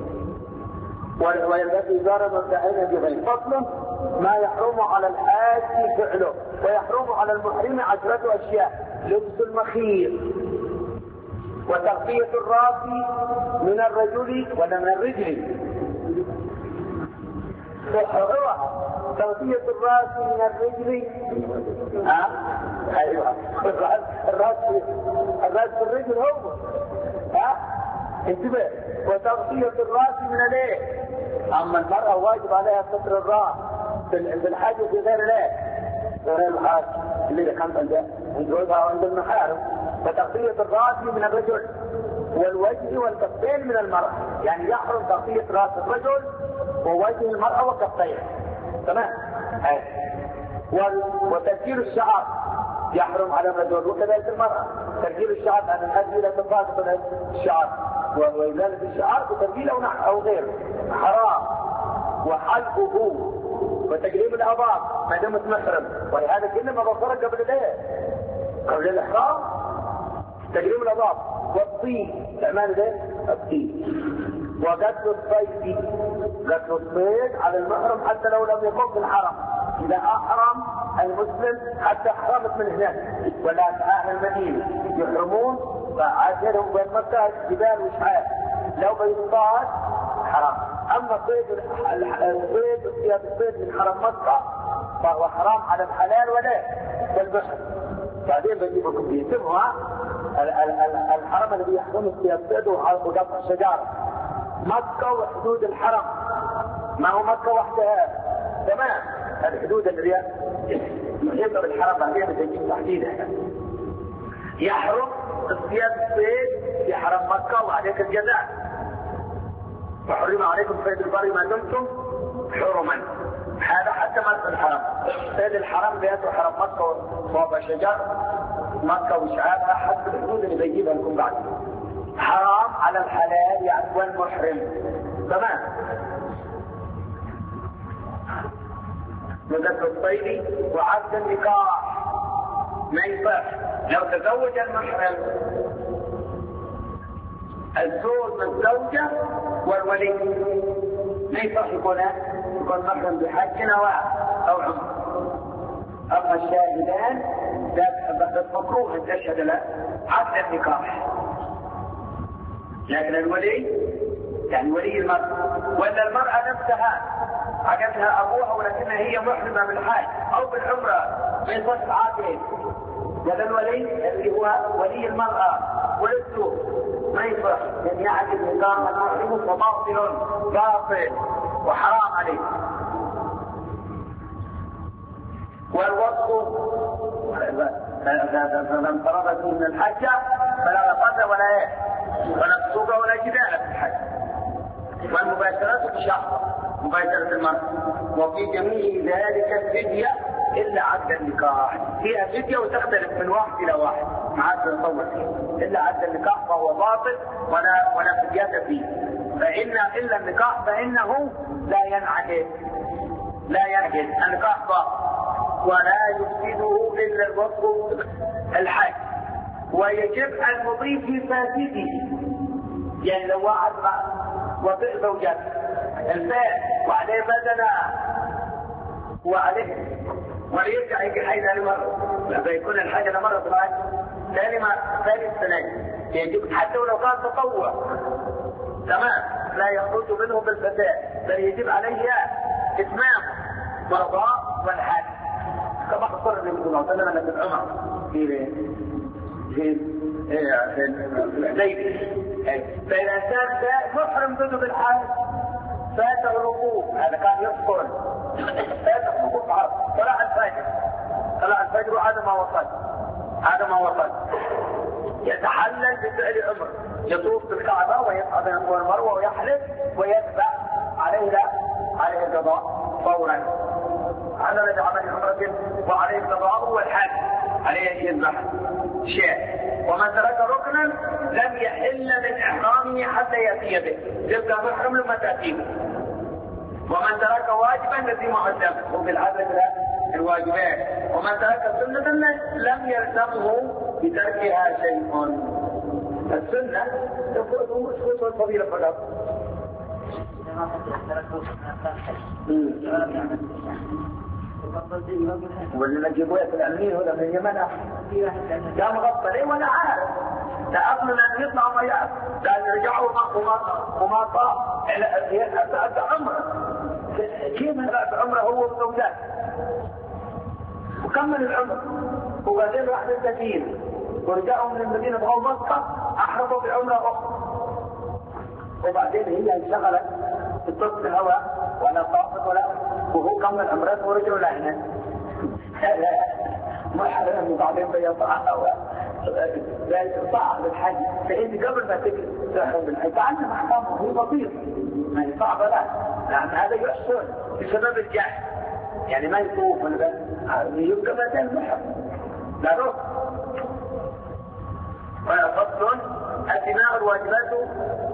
والتي زار مرتعين بغير. فصل ما يحرم على الحاج فعله ويحرم على المحرم 10 أشياء: لبس المخيط، وتغطية الراس من الرجل ولا من الرجل، تغطية الراس من الرجل ايوه الراس في الرجل هو انتبه. وتغطية الراس من الايه. اما المرأة واجب عليها ستر الراس في الحج وفي غير الايه، غير الحاج اللي كانت عند جوزها وعند المحارم. وتغطية الراس من الرجل والوجه والكفين من المرأة، يعني يحرم تغطية راس الرجل ووجه المرأة وكفيه. تمام. وتسجيل الشعر يحرم على الرجل وكذلك المرأة. تسجيل الشعر عن الحج الى تفاصيل الشعر وإزالة الشعر بتسجيل أو غيره حرام. وحلقه وتقليم الأظافر ما دامت محرم، ولهذا كل ما بصرك قبل الإحرام تقليم الأظافر. والطين استعمال الطين. وقتل الصيد، قتل الصيد على المحرم حتى لو لم يكن في الحرم. إذا أحرم المسلم حتى أحرمت من هناك، ولا أهل المدينة يحرمون فعاشرهم بين مكة جبال وشحات، لو بيصطاد حرام. أما صيد الصيد من حرم مكة فهو حرام على الحلال ولا والبحر. بعدين بجيبكم بيتمها الحرم الذي يحرم الصيد وقطع الشجار مكة وحدود الحرم، ما هو مكة وحدها. تمام. الحدود اللي محيطة بالحرم بعدين بتجيب تحديدها. يحرم الصيد في حرم مكة وعليك الجزاء. وحرم عليكم صيد البر ما دمتم حرما. هذا حتى ما في الحرم. صيد الحرم بيته حرم مكة وصوب شجر مكة وشعابها حسب الحدود اللي بيجيبها لكم بعد. حرام على الحلال يعني والمحرم. تمام. وذكر الصيد وعقد النكاح ما ينفع. لو تزوج المحرم الزوج والزوجة والولي ما ينفع يكون محرم بحج أو عمرة. أما الشاهدان مكروه أن تشهد له عقد النكاح. لكن الولي يعني ولي المرأة ولا المرأة نفسها عقدها أبوها ولكنها هي محرمة بالحج أو بالعمرة من صف عاقل، ولا الولي اللي هو ولي المرأة ولده ما يصح أن يعقد نكاح المحرم باطل وحرام عليه. والوصف فمن فرض من الحج فلا رفث ولا فسوق ولا جدال في الحج. والمباشرات بشهر مباشرة المرأة. وفي جميع ذلك الفدية إلا عقد النكاح، فيها فدية وتختلف من واحد إلى واحد ما عاد نطول فيه. إلا عقد النكاح فهو باطل ولا فدية فيه. إلا النكاح فإنه لا ينعقد النكاح باطل ولا يفسده إلا الوصف الحج. ويجب أن نضيف فاسده، يعني لو واحد وطئ زوجته الفاس وعليه بدنة وعليه وليرجع يجي ثاني مرة لما يكون الحاجة مرة طلعت ثاني السنة يجب حتى ولو كان تطوع تمام لا يخرج منه بالفتاة بل يجب عليه إتمام مرضاه والحج كما قصر النبي صلى الله عليه وسلم في العمر في الحديبية. فإذا كان محرم بدو بالحج فاته الوقوف، هذا كان يذكر فاته الوقوف عرض طلع الفجر وهذا ما وصل يتحلل بفعل عمر، يطوف بالكعبة ويصعد والمروة ويحلف ويتبع عليه القضاء فورا. هذا الذي عمل عمرة وعليه القضاء والحج عليه يذبح شيء. ومن ترك ركنا لم يحل من إحرامه حتى يأتي به، يبقى محرم لما تأتيه. ومن ترك واجبا الذي مقدم هو بالعدد الواجبات. ومن ترك سنة لم يلزمه بتركها شيء. السنة تكون والفضيلة فقط. واللي نجيبوه في الأمين هذا من اليمن لا مغطى ليه ولا عارف لا أصلا أن يطلع ما يعرف لا يرجعوا وما طاع أتى عمره كيف هذا عمره هو وزوجته وكمل العمر وبعدين راح للمدينة ورجعوا من المدينة بغوا مكة أحرموا بعمرة أخرى وبعدين هي انشغلت تطلق الهواء ولا طاقت ولا وهو كمل عمرته ورجعوا لهنا ما حرم وبعدين بيطلع لا يطلع بالحج فإنت قبل ما تحرم بالحج تعلم أحكامه هي بسيط ما هي صعبة لا لأن هذا يحصل بسبب الجهل يعني ما يطوف ولا يبقى بدل محرم لا روح فصل الدماء الواجبات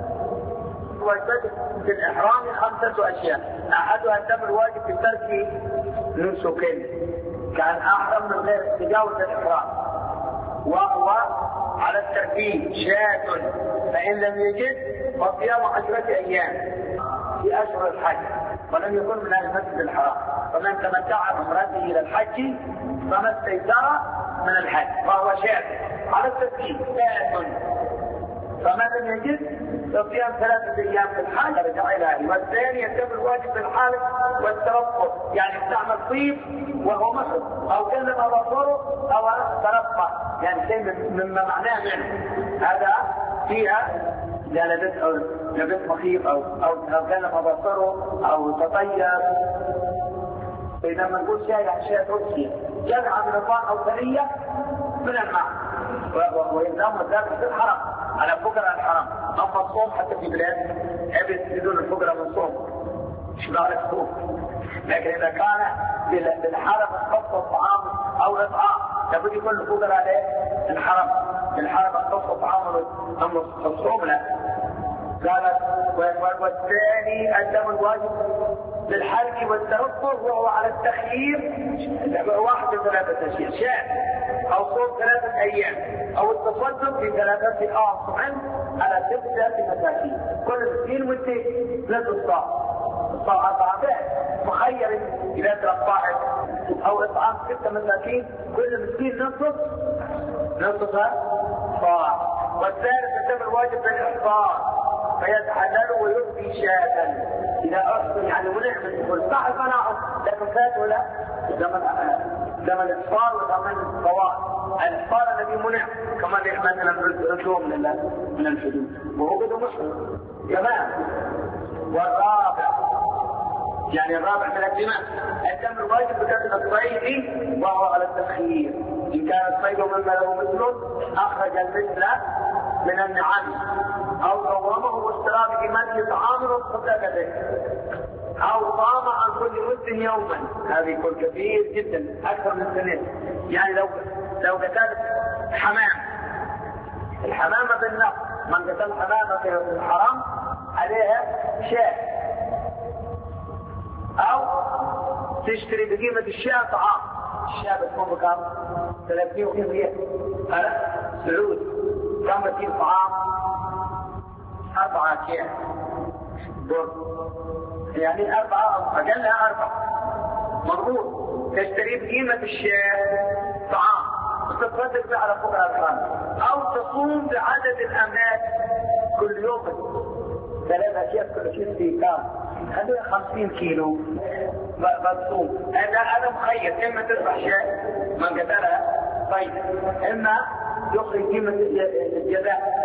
في الإحرام 5 أشياء أحدها الدم الواجب في ترك نسك كان أحرم من غير تجاوز الإحرام وهو على الترتيب شاة فإن لم يجد فصيام 10 أيام في أشهر الحج ولم يكن من المسجد الحرام فمن تمتع بعمرته إلى الحج فما استيسر من الحج فهو شاة على الترتيب شاة فمن لم يجد فصيام 3 أيام في الحال رجع إليه. والثاني يتم الواجب في الحالة والترفق يعني استعمل طيب وهو مصر أو كلم بصره أو ترفق يعني شيء مما معناه منه هذا فيها إذا لبس مخيف أو كلم بصره أو تطير فإذا ما نقول شيء ترسي جمع من الماء أو ثرية من الماء وينام ذلك في الحرم على فقراء الحرم. أما الصوم حتى في بلاد عبد بدون الفقراء من صوم شباب الصوم لكن إذا كان بالحرم خط الطعام أو إطعام لابد يكون القدر عليه الحرم الخاص طعام الصوم له. قالت والثاني الدم الواجب للحلق والترفه وهو على التخيير واحد من 3 أشياء: شاء أو صوم 3 أيام أو التصدق ب3 أعصم على 6 مساكين، كل مسكين والتين نصف صاع. الصاع 4 مخير إذا ترفعت أو إطعام 6 مساكين كل مسكين نصف صاع. والثالث الدم الواجب بالإحصار فيتحلل ويؤتي شاة إذا أحسن يعني منعم يقول صح القناعة لكن فات ولا زمن الإحصار وزمن القواء. الإحصار الذي منع كما مثلا رجوم من الحدود وهو قد مسلم كمان. والرابع يعني الرابع من الدماء الدم الواجب بكثرة الصيد وهو على التخيير، إن كان الصيد مما له مثل أخرج المثل من النعم أو صومه واشترى بقيمته طعام وصدق به أو صام عن كل مد يوما. هذا يكون كثير جدا أكثر من 2. يعني لو قتلت الحمامة بالنفس، من قتل الحمامة في الحرام عليها شاة أو تشتري بقيمة الشاة طعام. الشاة بتكون بكام؟ 300 ريال سعود. كم بتجيب طعام؟ 4 أكياس يعني 4 أقلها 4 مضبوط. تشتري بقيمة الشاة طعام وتصدق به على فقراء الخامس، أو تصوم بعدد الأملاك كل يوم 3 أكياس كل شيء في كام؟ هذول 50 كيلو مصوم. هذا مخير، إما تذبح شاة من قتلها طيب، إما يخرج قيمة الجزاء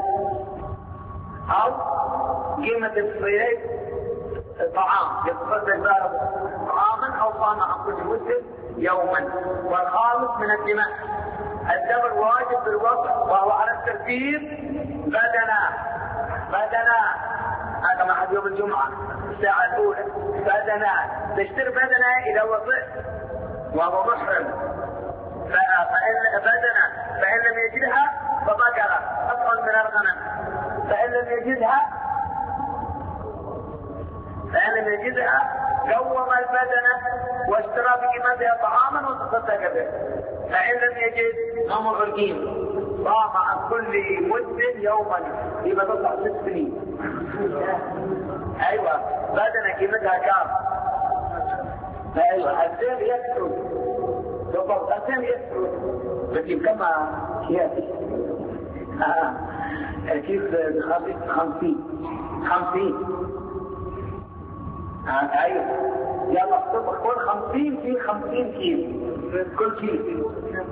أو قيمة الصيد طعام يتصدق به طعاما أو صام عن كل مسلم يوما. والخامس من الدماء الدم الواجب بالوضع وهو على الترتيب بدنا هذا مع يوم الجمعة الساعة الأولى بدنا تشتري بدنا إذا وضعت وهو محرم فإن لم يجدها فبقرة أطول من الغنم، فإن لم يجدها قوم البدنة واشترى بقيمتها طعاما وتصدق به، فإن لم يجد أمر القيم صام عن كل مد يوما. يبقى تطلع 6 سنين. أيوة بدنة قيمتها كام؟ أيوة 2000 يسرد بالضبط 2000 يسرد بس كما هي كيف ب 50 ايوه يلا كل 50 في 50 كيلو كل كيلو.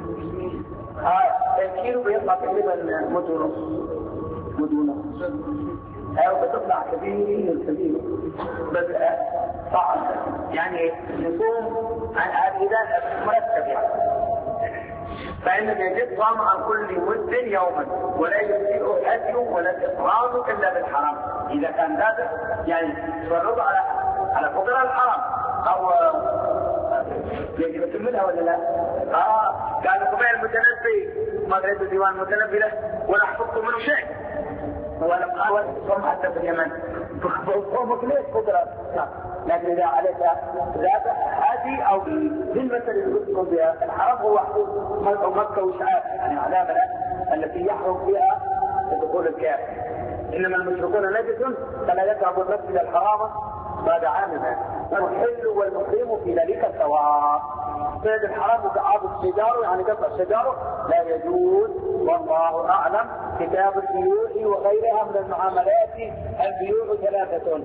الكيلو بيطلع تقريبا مد ونص. ايوه بتطلع كبير بس صعب يعني نصوم عن عادات مرتب يعني. فإن يجب صام عن كل مد يوما ولا يجزئه هدي ولا إطعام إلا بالحرام. إذا كان ذلك يعني فرض على فقراء الحرام أو يجب تكملها ولا لا؟ قال قبيل المتنبي ما قريت ديوان المتنبي له ولا حفظت منه شيء ولم أول صم حتى في اليمن صومك ليش قدرة؟ لكن إذا عليك ذات هذه أو بالمثل اللي قلتكم بها الحرام هو مكة وشعاب يعني علامة التي يحرم فيها دخول الكافر. إنما المشركون نجس فلا يقربوا المسجد الحرام بعد عامها والحل والمحرم في ذلك سواء. صيد الحرام وقعاب الشجار يعني قطع الشجار لا يجوز والله أعلم. كتاب البيوع وغيرها من المعاملات البيوع 3.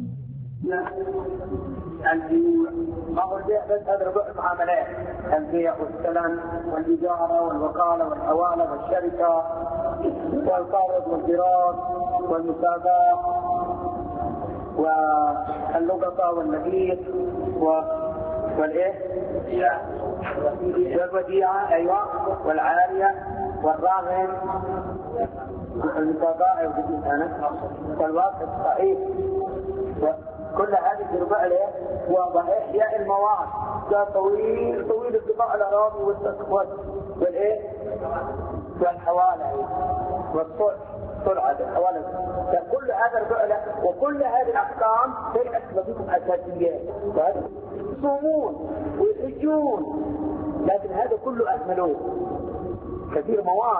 البيوع ما هو البيع بس هذا ربع معاملات البيع والسلم والإجارة والوكالة والحوالة والشركة والقرض والقراض والمساقات واللقطة والمجيء والإيه والوديعة أيوة والعارية والراهن والمساقات والواقع الصحيح كل هذه تربع له وإحياء المواد كان طويل طويل اتباع الأراضي والإيه؟ والحوالي والصلع الحوالي. كل هذا الفعل وكل هذه الأحكام شيء أسبابكم أساسيات، يصومون ويحجون، لكن هذا كله أهملوه. كثير مواد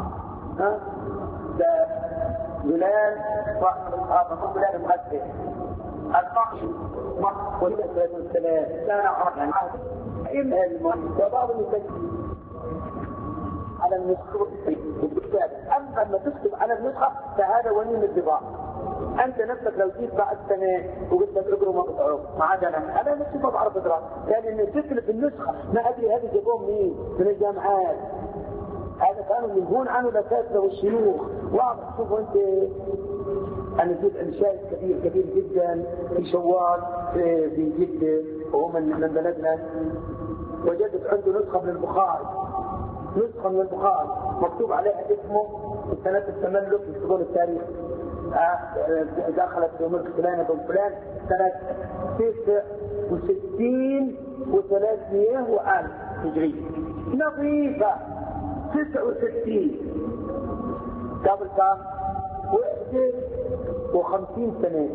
ده بلال صاحب الصحابة بلال المؤثر القحش والنبي صلى الله عليه وسلم كان عرفا إما المؤثر وبعضهم يسجل على النسخة بالكتاب. أما لما تكتب على النسخة فهذا ونين الضباع. أنت نفسك لو جيت بعد سنة وقلت لك اقرأ ما تقرأ ما عاد أنا نفسي ما بعرف أقرأ، لأن تكتب النسخة ما أدري هذه جابوهم مين من الجامعات. هذا كانوا ينهون عنه الأساتذة والشيوخ. واضح شوفوا أنت أنا جيت إنشاء كثير جدا في شوال في جدة وهو من بلدنا، وجدت عنده نسخة من البخاري، نسخة من البخاري مكتوب عليها اسمه سنة التملك يكتبون التاريخ. دخلت في ملك فلان بن فلان سنة 69 و300 وألف هجري، نظيفة 69 قبل كم 51 سنة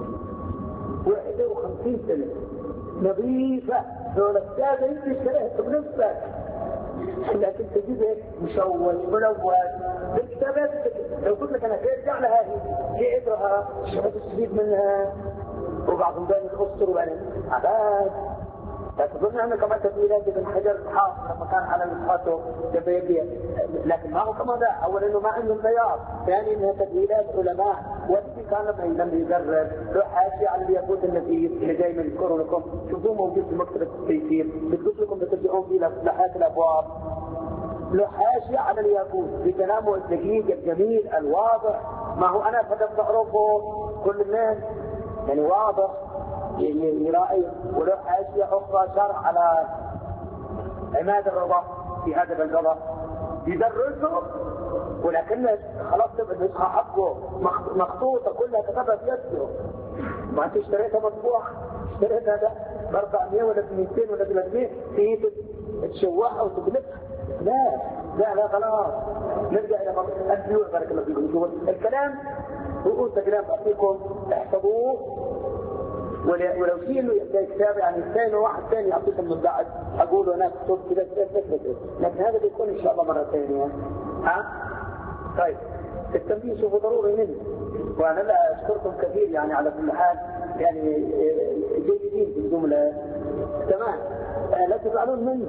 51 سنة نظيفة. دول السادة انت اشتريت بنفسك، لكن تجيبه مشوش ملوث بالكتابات. لو قلت لك انا ارجع لها هي اقراها شو تستفيد منها، وبعضهم دائما يخسروا بعدين عباد. لا تظن انه كما تدويلات ابن حجر الحافظ لما كان على نسخته جبيبيه، لكن ما هو كما ذا. اولا انه ما عندهم بياض، ثاني انها تدويلات علماء. والذي كان لما يقرر له حاشيه على الياقوت النفيس اللي دائما يذكروا لكم، شوفوه موجود في مكتبه التيسير، بتقول لكم بترجعون فيه لحات الابواب، له حاشيه على الياقوت بكلامه الدقيق الجميل الواضح. ما هو انا فقط بعرفه كل الناس يعني واضح يرائي. وله حاشيه اخرى شرح على عماد الرضا في هذا القضاء يدرسه، ولكن خلاص النسخه حقه مخطوطه كلها كتبها في يده. ما انت اشتريتها مطبوعه، اشتريتها ده ب 400 ولا ب 200 ولا ب 300 في تشوحها وتبلتها. لا خلاص نرجع الى البيوع. بارك الله فيكم. الكلام رؤوس كلام اعطيكم احفظوه، ولو في انه يبدا كتاب يعني الثاني واحد ثاني يعطيكم من بعد اقول انا كتب كذا لكن هذا بيكون ان شاء الله مره ثانيه. طيب التنبيه شوفوا ضروري مني، وانا لا اشكركم كثير يعني على كل حال، يعني جيدين في الجمله تمام. لا تزعلون مني.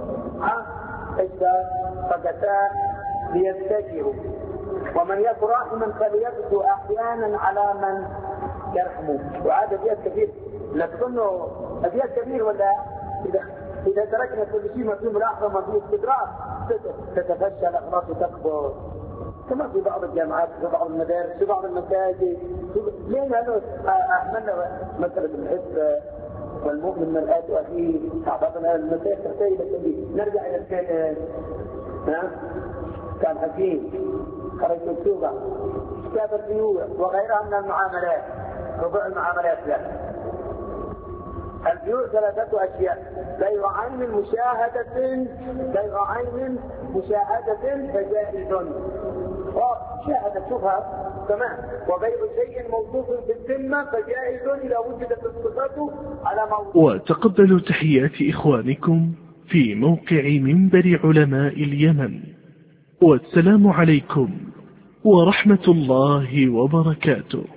إذا فقتا ليتجهوا، ومن يكن راحما فليبدو أحيانا على من يرحمه. وعاد أبيات كثير، لا تظنوا أبيات كثير ولا إذا تركنا كل شيء ما فيه ملاحظة ما فيه استدراك تتفشى الأخلاق وتكبر، كما في بعض الجامعات في بعض المدارس في بعض المساجد. ليه هذا أهملنا مسألة الحب والمؤمن من الآيات وأخيه أعطتنا المسائل تحتاج إلى التنبيه. نرجع إلى الكتاب. كان حكيم خرج مكتوبة كتاب البيوع وغيرها من المعاملات، ربع المعاملات له. البيوع 3 أشياء: بيع عين مشاهدة فجائز، شاهد تشوفها تمام، وبيع شيء موصوف بالذمة فجائز إذا وجدت الصفة على موضوع. وتقبلوا تحيات إخوانكم في موقع منبر علماء اليمن، والسلام عليكم ورحمة الله وبركاته.